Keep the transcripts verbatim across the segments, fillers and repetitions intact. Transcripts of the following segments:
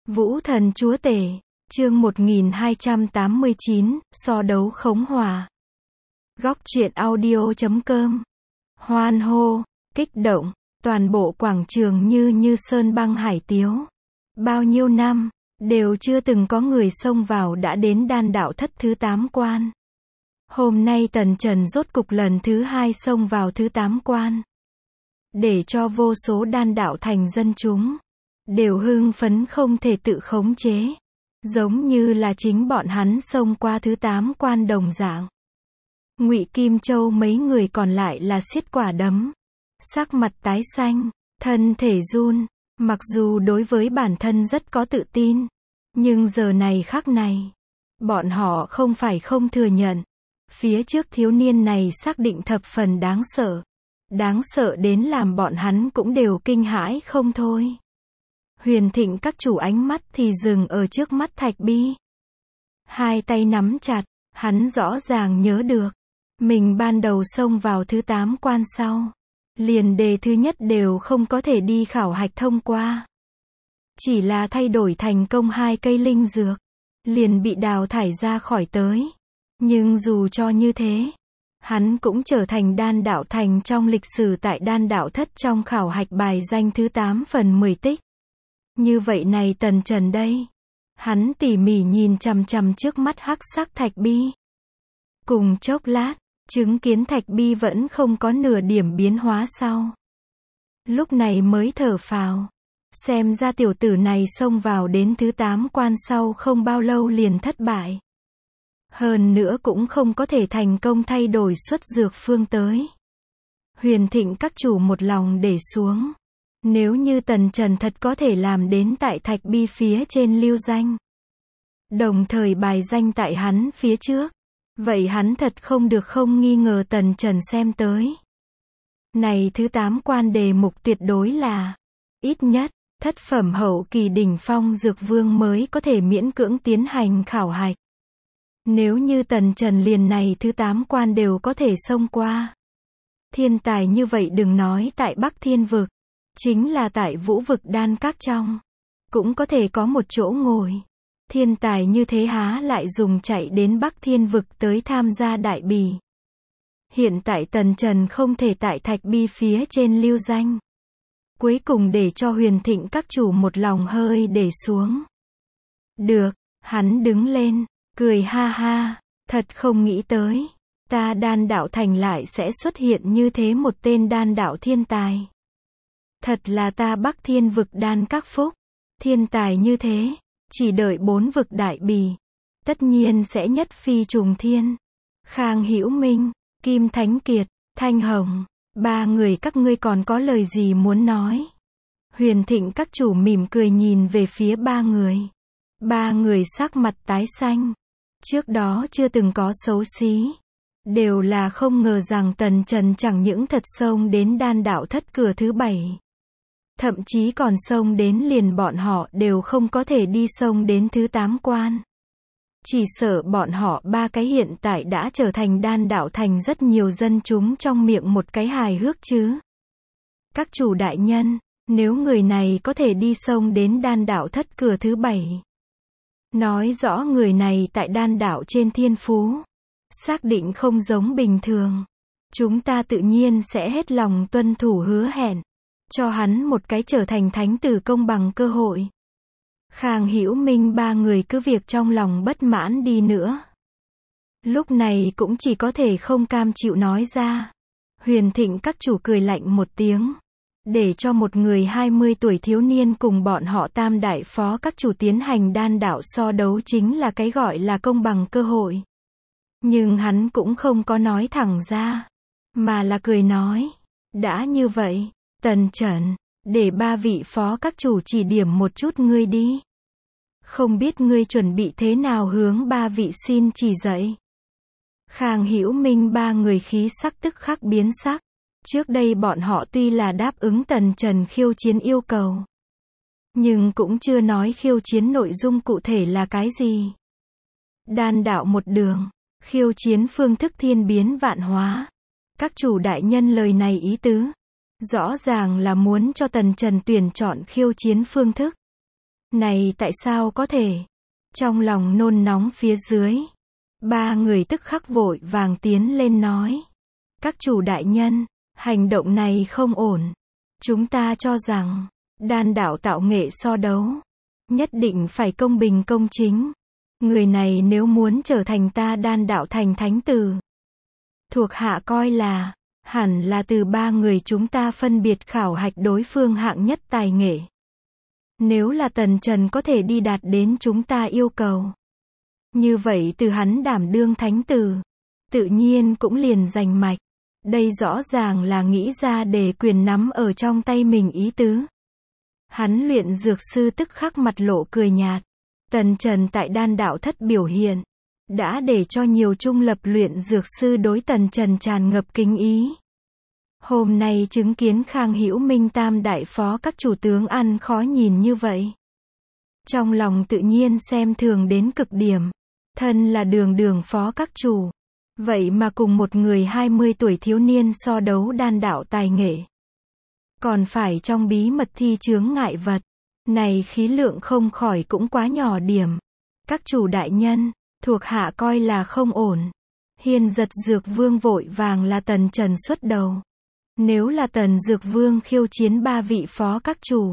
Vũ thần chúa tể, chương một nghìn hai trăm tám mươi chín, so đấu khống hòa. Góc truyện audio chấm com. Hoan hô, kích động, toàn bộ quảng trường như như sơn băng hải tiếu. Bao nhiêu năm, đều chưa từng có người xông vào đã đến đan đạo thất thứ tám quan. Hôm nay Tần Trần rốt cục lần thứ hai xông vào thứ tám quan. Để cho vô số đan đạo thành dân chúng đều hưng phấn không thể tự khống chế. Giống như là chính bọn hắn xông qua thứ tám quan đồng dạng. Ngụy Kim Châu mấy người còn lại là siết quả đấm. Sắc mặt tái xanh, thân thể run, mặc dù đối với bản thân rất có tự tin. Nhưng giờ này khắc này, bọn họ không phải không thừa nhận. Phía trước thiếu niên này xác định thập phần đáng sợ. Đáng sợ đến làm bọn hắn cũng đều kinh hãi không thôi. Huyền Thịnh các chủ ánh mắt thì dừng ở trước mắt Thạch Bi. Hai tay nắm chặt, hắn rõ ràng nhớ được. Mình ban đầu xông vào thứ tám quan sau. Liền đề thứ nhất đều không có thể đi khảo hạch thông qua. Chỉ là thay đổi thành công hai cây linh dược. Liền bị đào thải ra khỏi tới. Nhưng dù cho như thế, hắn cũng trở thành đan đạo thành trong lịch sử tại đan đạo thất trong khảo hạch bài danh thứ tám phần mười tích. Như vậy này Tần Trần đây. Hắn tỉ mỉ nhìn chằm chằm trước mắt hắc sắc Thạch Bi. Cùng chốc lát, chứng kiến Thạch Bi vẫn không có nửa điểm biến hóa sau. Lúc này mới thở phào. Xem ra tiểu tử này xông vào đến thứ tám quan sau không bao lâu liền thất bại. Hơn nữa cũng không có thể thành công thay đổi xuất dược phương tới. Huyền Thịnh các chủ một lòng để xuống. Nếu như Tần Trần thật có thể làm đến tại Thạch Bi phía trên lưu danh. Đồng thời bài danh tại hắn phía trước. Vậy hắn thật không được không nghi ngờ Tần Trần xem tới. Này thứ tám quan đề mục tuyệt đối là ít nhất, thất phẩm hậu kỳ đỉnh phong dược vương mới có thể miễn cưỡng tiến hành khảo hạch. Nếu như Tần Trần liền này thứ tám quan đều có thể xông qua. Thiên tài như vậy đừng nói tại Bắc Thiên Vực. Chính là tại Vũ Vực đan các trong. Cũng có thể có một chỗ ngồi. Thiên tài như thế há lại dùng chạy đến Bắc Thiên Vực tới tham gia đại bỉ. Hiện tại Tần Trần không thể tại Thạch Bi phía trên lưu danh. Cuối cùng để cho Huyền Thịnh các chủ một lòng hơi để xuống. Được, hắn đứng lên, cười ha ha, thật không nghĩ tới. Ta đan đạo thành lại sẽ xuất hiện như thế một tên đan đạo thiên tài. Thật là ta Bắc Thiên Vực đan các phúc. Thiên tài như thế, chỉ đợi bốn vực đại bỉ. Tất nhiên sẽ nhất phi trùng thiên. Khang Hữu Minh, Kim Thánh Kiệt, Thanh Hồng, ba người các ngươi còn có lời gì muốn nói? Huyền Thịnh các chủ mỉm cười nhìn về phía ba người. Ba người sắc mặt tái xanh. Trước đó chưa từng có xấu xí. Đều là không ngờ rằng Tần Trần chẳng những thật xông đến đan đạo thất cửa thứ bảy. Thậm chí còn xông đến liền bọn họ đều không có thể đi xông đến thứ tám quan. Chỉ sợ bọn họ ba cái hiện tại đã trở thành đan đạo thành rất nhiều dân chúng trong miệng một cái hài hước chứ. Các chủ đại nhân, nếu người này có thể đi xông đến đan đạo thất cửa thứ bảy. Nói rõ người này tại đan đạo trên thiên phú. Xác định không giống bình thường. Chúng ta tự nhiên sẽ hết lòng tuân thủ hứa hẹn. Cho hắn một cái trở thành thánh tử công bằng cơ hội. Khang Hữu Minh ba người cứ việc trong lòng bất mãn đi nữa. Lúc này cũng chỉ có thể không cam chịu nói ra. Huyền Thịnh các chủ cười lạnh một tiếng. Để cho một người hai mươi tuổi thiếu niên cùng bọn họ tam đại phó các chủ tiến hành đan đạo so đấu chính là cái gọi là công bằng cơ hội. Nhưng hắn cũng không có nói thẳng ra. Mà là cười nói. Đã như vậy, Tần Trần, để ba vị phó các chủ chỉ điểm một chút ngươi đi. Không biết ngươi chuẩn bị thế nào hướng ba vị xin chỉ dạy. Khang Hữu Minh ba người khí sắc tức khắc biến sắc. Trước đây bọn họ tuy là đáp ứng Tần Trần khiêu chiến yêu cầu. Nhưng cũng chưa nói khiêu chiến nội dung cụ thể là cái gì. Đan đạo một đường, khiêu chiến phương thức thiên biến vạn hóa. Các chủ đại nhân lời này ý tứ. Rõ ràng là muốn cho Tần Trần tuyển chọn khiêu chiến phương thức. Này tại sao có thể? Trong lòng nôn nóng phía dưới, ba người tức khắc vội vàng tiến lên nói. Các chủ đại nhân, hành động này không ổn. Chúng ta cho rằng, đan đạo tạo nghệ so đấu, nhất định phải công bình công chính. Người này nếu muốn trở thành ta đan đạo thành thánh tử, thuộc hạ coi là, hẳn là từ ba người chúng ta phân biệt khảo hạch đối phương hạng nhất tài nghệ. Nếu là Tần Trần có thể đi đạt đến chúng ta yêu cầu, như vậy từ hắn đảm đương thánh tử, tự nhiên cũng liền giành mạch. Đây rõ ràng là nghĩ ra để quyền nắm ở trong tay mình ý tứ. Hắn luyện dược sư tức khắc mặt lộ cười nhạt. Tần Trần tại đan đạo thất biểu hiện, đã để cho nhiều trung lập luyện dược sư đối Tần Trần tràn ngập kính ý. Hôm nay chứng kiến Khang Hữu Minh tam đại phó các chủ tướng ăn khó nhìn như vậy, trong lòng tự nhiên xem thường đến cực điểm. Thân là đường đường phó các chủ, vậy mà cùng một người hai mươi tuổi thiếu niên so đấu đan đạo tài nghệ. Còn phải trong bí mật thi chướng ngại vật. Này khí lượng không khỏi cũng quá nhỏ điểm. Các chủ đại nhân, thuộc hạ coi là không ổn. Hiên Giật Dược Vương vội vàng là Tần Trần xuất đầu. Nếu là Tần Dược Vương khiêu chiến ba vị phó các chủ,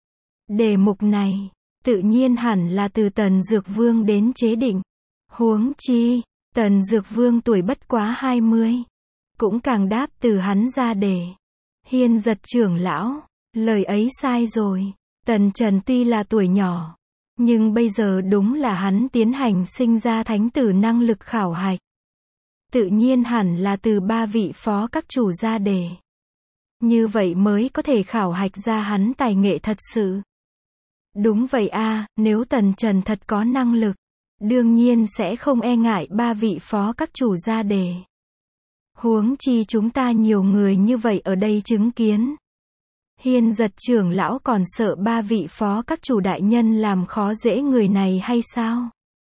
đề mục này, tự nhiên hẳn là từ Tần Dược Vương đến chế định. Huống chi, Tần Dược Vương tuổi bất quá hai mươi, cũng càng đáp từ hắn ra đề. Hiên Giật trưởng lão, lời ấy sai rồi. Tần Trần tuy là tuổi nhỏ, nhưng bây giờ đúng là hắn tiến hành sinh ra thánh tử năng lực khảo hạch. Tự nhiên hẳn là từ ba vị phó các chủ ra đề. Như vậy mới có thể khảo hạch ra hắn tài nghệ thật sự. Đúng vậy a, nếu Tần Trần thật có năng lực, đương nhiên sẽ không e ngại ba vị phó các chủ ra đề. Huống chi chúng ta nhiều người như vậy ở đây chứng kiến. Hiên Giật trưởng lão còn sợ ba vị phó các chủ đại nhân làm khó dễ người này hay sao?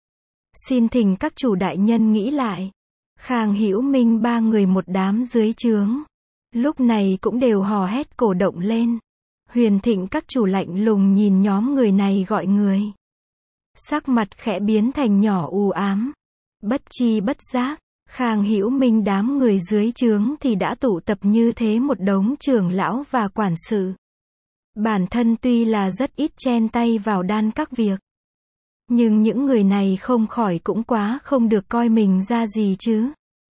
Xin thỉnh các chủ đại nhân nghĩ lại. Khang Hữu Minh ba người một đám dưới trướng, lúc này cũng đều hò hét cổ động lên. Huyền Thịnh các chủ lạnh lùng nhìn nhóm người này gọi người. Sắc mặt khẽ biến thành nhỏ u ám. Bất chi bất giác, Khang Hữu Minh đám người dưới trướng thì đã tụ tập như thế một đống trưởng lão và quản sự. Bản thân tuy là rất ít chen tay vào đan các việc, nhưng những người này không khỏi cũng quá không được coi mình ra gì chứ.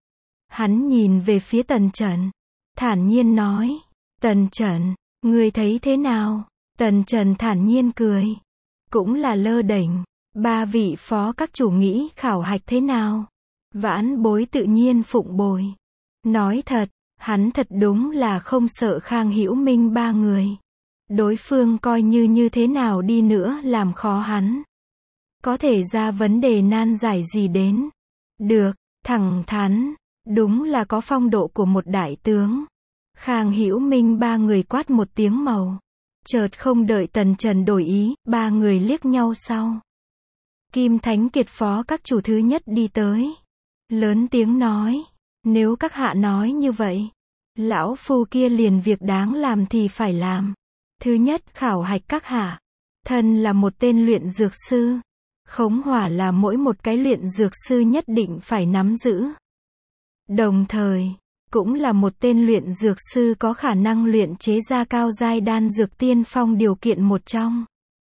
Hắn nhìn về phía Tần Trần, thản nhiên nói, Tần Trần, ngươi thấy thế nào? Tần Trần thản nhiên cười, cũng là lơ đễnh, ba vị phó các chủ nghĩ khảo hạch thế nào? Vãn bối tự nhiên phụng bồi. Nói thật, hắn thật đúng là không sợ Khang Hữu Minh ba người. Đối phương coi như như thế nào đi nữa làm khó hắn, có thể ra vấn đề nan giải gì đến. Được, thẳng thắn, đúng là có phong độ của một đại tướng. Khang Hữu Minh ba người quát một tiếng màu. Chợt không đợi Tần Trần đổi ý, ba người liếc nhau sau. Kim Thánh Kiệt phó các chủ thứ nhất đi tới. Lớn tiếng nói, nếu các hạ nói như vậy, lão phu kia liền việc đáng làm thì phải làm. Thứ nhất khảo hạch các hạ. Thân là một tên luyện dược sư. Khống hỏa là mỗi một cái luyện dược sư nhất định phải nắm giữ. Đồng thời, cũng là một tên luyện dược sư có khả năng luyện chế ra cao giai đan dược tiên phong điều kiện một trong.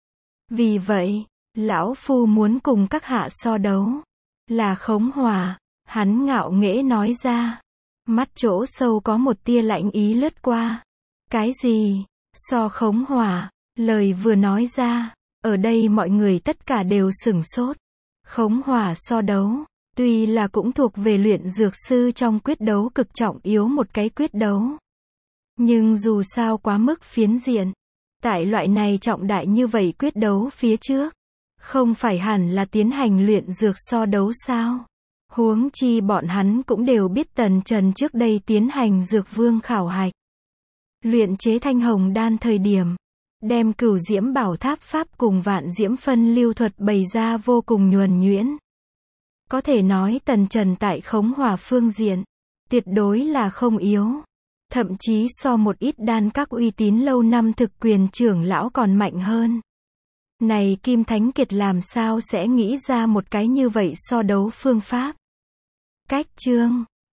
Vì vậy, lão phu muốn cùng các hạ so đấu. Là khống hỏa, hắn ngạo nghễ nói ra. Mắt chỗ sâu có một tia lạnh ý lướt qua. Cái gì? So khống hỏa? Lời vừa nói ra, ở đây mọi người tất cả đều sửng sốt. Khống hỏa so đấu, tuy là cũng thuộc về luyện dược sư trong quyết đấu cực trọng yếu một cái quyết đấu. Nhưng dù sao quá mức phiến diện. Tại loại này trọng đại như vậy quyết đấu phía trước, không phải hẳn là tiến hành luyện dược so đấu sao? Huống chi bọn hắn cũng đều biết Tần Trần trước đây tiến hành dược vương khảo hạch. Luyện chế thanh hồng đan thời điểm, đem cửu diễm bảo tháp pháp cùng vạn diễm phân lưu thuật bày ra vô cùng nhuần nhuyễn. Có thể nói Tần Trần tại khống hỏa phương diện, tuyệt đối là không yếu. Thậm chí so một ít đan các uy tín lâu năm thực quyền trưởng lão còn mạnh hơn. Này Kim Thánh Kiệt làm sao sẽ nghĩ ra một cái như vậy so đấu phương pháp? Cách chương